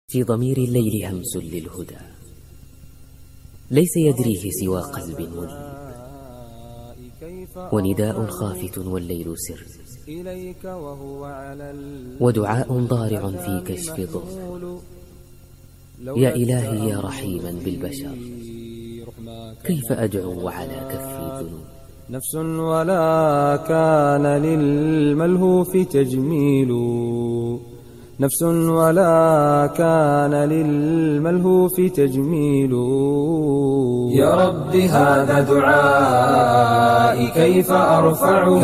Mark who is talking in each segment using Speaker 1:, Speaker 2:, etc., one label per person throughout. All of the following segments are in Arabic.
Speaker 1: في ضمير الليل همس للهدى ليس يدريه سوى قلب منيب، ونداء خافت والليل سر، ودعاء ضارع في كشف ضر. يا إلهي يا رحيما بالبشر، كيف أدعو على كفي ذنوب؟
Speaker 2: نفس ولا كان للملهوف تجميل، نفس ولا كان للملهوف تجميل. يا رب هذا دعائي كيف أرفعه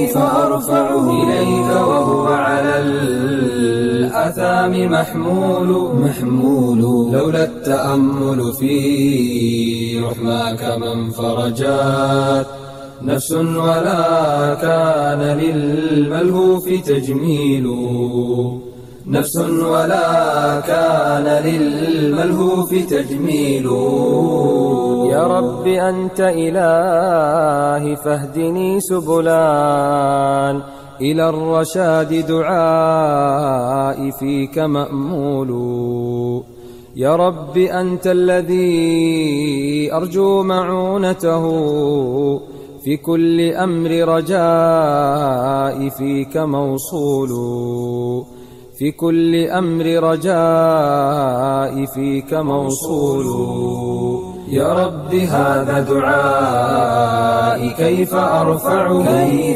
Speaker 2: إليك وهو على الآثام محمول. لولا التأمل في رحماك من فرجات نفس ولا كان للملهوف تجميل، نفس ولا كان للملهوف تجميل. يا رب أنت إلهي فاهدني سبلان، إلى الرشاد دعائي فيك مأمول. يا رب أنت الذي أرجو معونته، في كل أمر رجائي فيك موصول، في كل أمر رجائي فيك موصول. يا رب هذا دعائي كيف أرفعه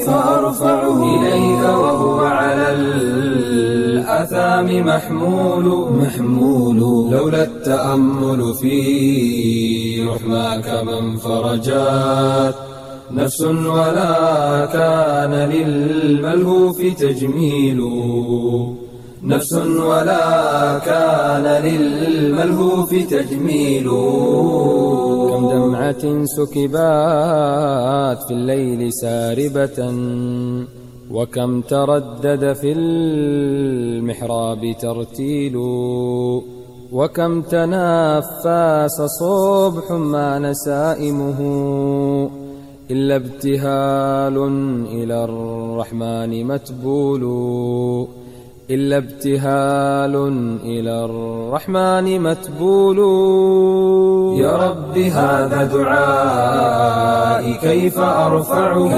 Speaker 2: إليك وهو على الآثام محمول. لولا التأمل في رحماك من فرجات نفس ولا كان للملهوف تجميل، نفس ولا كان للملهوف تجميل. كم دمعة سكبات في الليل ساربة، وكم تردد في المحراب ترتيل، وكم تنفس صبح ما نسائمه، إلا ابتهال إلى الرحمن متبول، إلا ابتهال إلى الرحمن متبول. يا رب هذا دعائي كيف أرفعه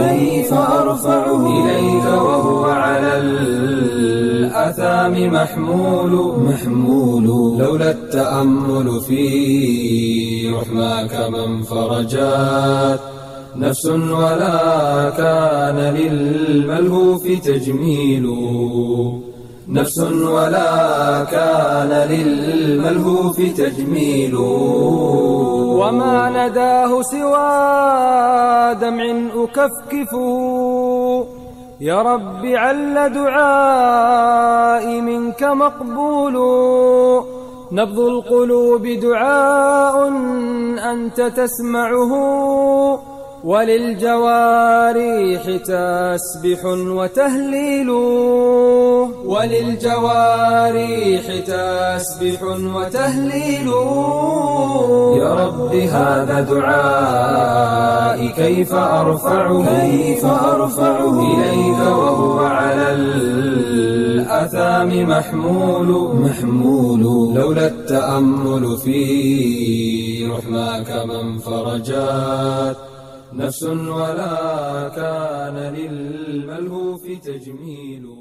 Speaker 2: إليك وهو على الآثام محمول. لولا التأمل في رحماك من فرجات نفس ولا كان للملهوف تجميل، نفس ولا كان للملهوف تجميل. وما نداه سوى دمع أكفكفه، يا رب عل دعائي منك مقبول. نبض القلوب دعاء أنت تسمعه، وللجوارح تسبح وتهليل، وللجوارح تسبح وتهليل. يا رب هذا دعائي كيف أرفعه إليك وهو على الآثام محمول. لولا التأمل في رحماك من فرجات نفس ولا كان للملهوف تجميل.